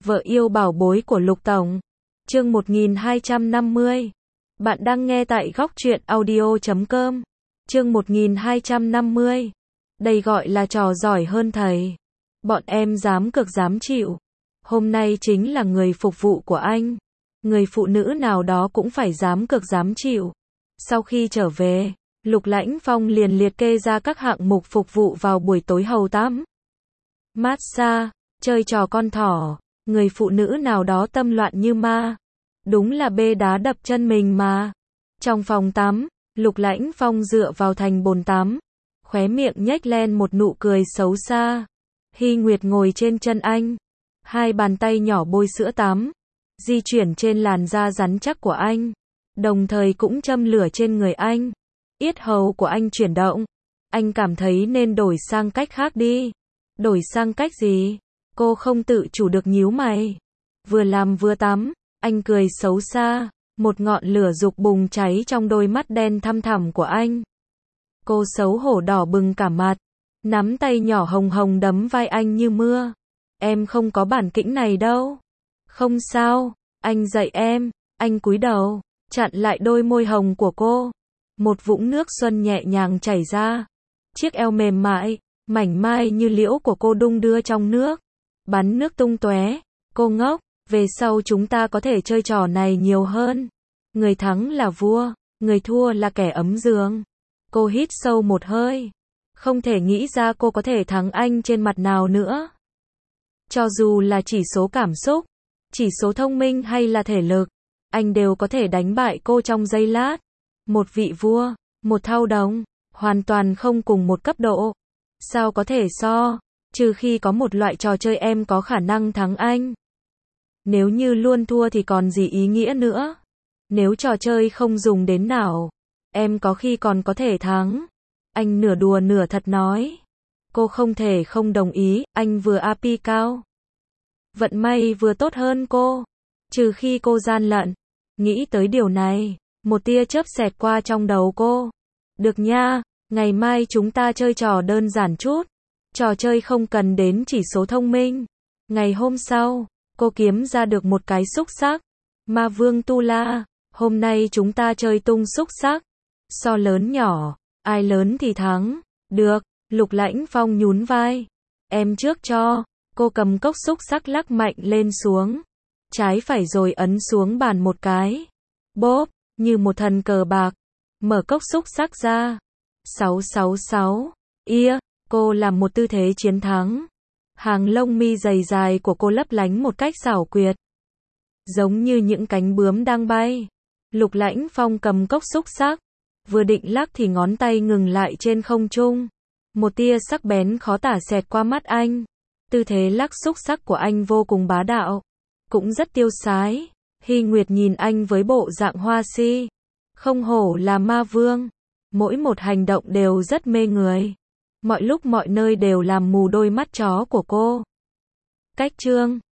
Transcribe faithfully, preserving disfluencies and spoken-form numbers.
Vợ yêu bảo bối của Lục Tổng. Chương một nghìn hai trăm năm mươi. Bạn đang nghe tại góc truyện audio chấm com. Chương một nghìn hai trăm năm mươi. Đây gọi là trò giỏi hơn thầy. Bọn em dám cược dám chịu. Hôm nay chính là người phục vụ của anh. Người phụ nữ nào đó cũng phải dám cược dám chịu. Sau khi trở về, Lục Lãnh Phong liền liệt kê ra các hạng mục phục vụ vào buổi tối hầu tắm. Massage, chơi trò con thỏ, người phụ nữ nào đó tâm loạn như ma. Đúng là bê đá đập chân mình mà. Trong phòng tắm, Lục Lãnh Phong dựa vào thành bồn tắm, khóe miệng nhếch lên một nụ cười xấu xa. Hy Nguyệt ngồi trên chân anh, hai bàn tay nhỏ bôi sữa tắm, di chuyển trên làn da rắn chắc của anh, đồng thời cũng châm lửa trên người anh. Yết hầu của anh chuyển động, anh cảm thấy nên đổi sang cách khác đi. Đổi sang cách gì? Cô không tự chủ được nhíu mày. Vừa làm vừa tắm, anh cười xấu xa, một ngọn lửa dục bùng cháy trong đôi mắt đen thăm thẳm của anh. Cô xấu hổ đỏ bừng cả mặt, nắm tay nhỏ hồng hồng đấm vai anh như mưa. Em không có bản lĩnh này đâu. Không sao, anh dạy em. Anh cúi đầu, chặn lại đôi môi hồng của cô. Một vũng nước xuân nhẹ nhàng chảy ra. Chiếc eo mềm mại, mảnh mai như liễu của cô đung đưa trong nước, bắn nước tung tóe. Cô ngốc, về sau chúng ta có thể chơi trò này nhiều hơn. Người thắng là vua, người thua là kẻ ấm giường. Cô hít sâu một hơi, không thể nghĩ ra cô có thể thắng anh trên mặt nào nữa. Cho dù là chỉ số cảm xúc, chỉ số thông minh hay là thể lực, anh đều có thể đánh bại cô trong giây lát. Một vị vua, một thao đồng, hoàn toàn không cùng một cấp độ. Sao có thể so, trừ khi có một loại trò chơi em có khả năng thắng anh. Nếu như luôn thua thì còn gì ý nghĩa nữa. Nếu trò chơi không dùng đến nào, em có khi còn có thể thắng. Anh nửa đùa nửa thật nói. Cô không thể không đồng ý, anh vừa a pê cao. Vận may vừa tốt hơn cô, trừ khi cô gian lận. Nghĩ tới điều này, một tia chớp xẹt qua trong đầu cô. Được nha, ngày mai chúng ta chơi trò đơn giản chút. Trò chơi không cần đến chỉ số thông minh. Ngày hôm sau, cô kiếm ra được một cái xúc xắc. Ma Vương Tu La, hôm nay chúng ta chơi tung xúc xắc. So lớn nhỏ, ai lớn thì thắng. Được, Lục Lãnh Phong nhún vai. Em trước cho. Cô cầm cốc xúc xắc lắc mạnh lên xuống. Trái phải rồi ấn xuống bàn một cái. Bốp, như một thần cờ bạc. Mở cốc xúc xắc ra. sáu sáu sáu. Ia, cô làm một tư thế chiến thắng. Hàng lông mi dày dài của cô lấp lánh một cách xảo quyệt, giống như những cánh bướm đang bay. Lục Lãnh Phong cầm cốc xúc xắc, vừa định lắc thì ngón tay ngừng lại trên không trung. Một tia sắc bén khó tả xẹt qua mắt anh. Tư thế lắc xúc xắc của anh vô cùng bá đạo, cũng rất tiêu sái. Hy Nguyệt nhìn anh với bộ dạng hoa si. Không hổ là ma vương, mỗi một hành động đều rất mê người. Mọi lúc mọi nơi đều làm mù đôi mắt chó của cô. Cách chương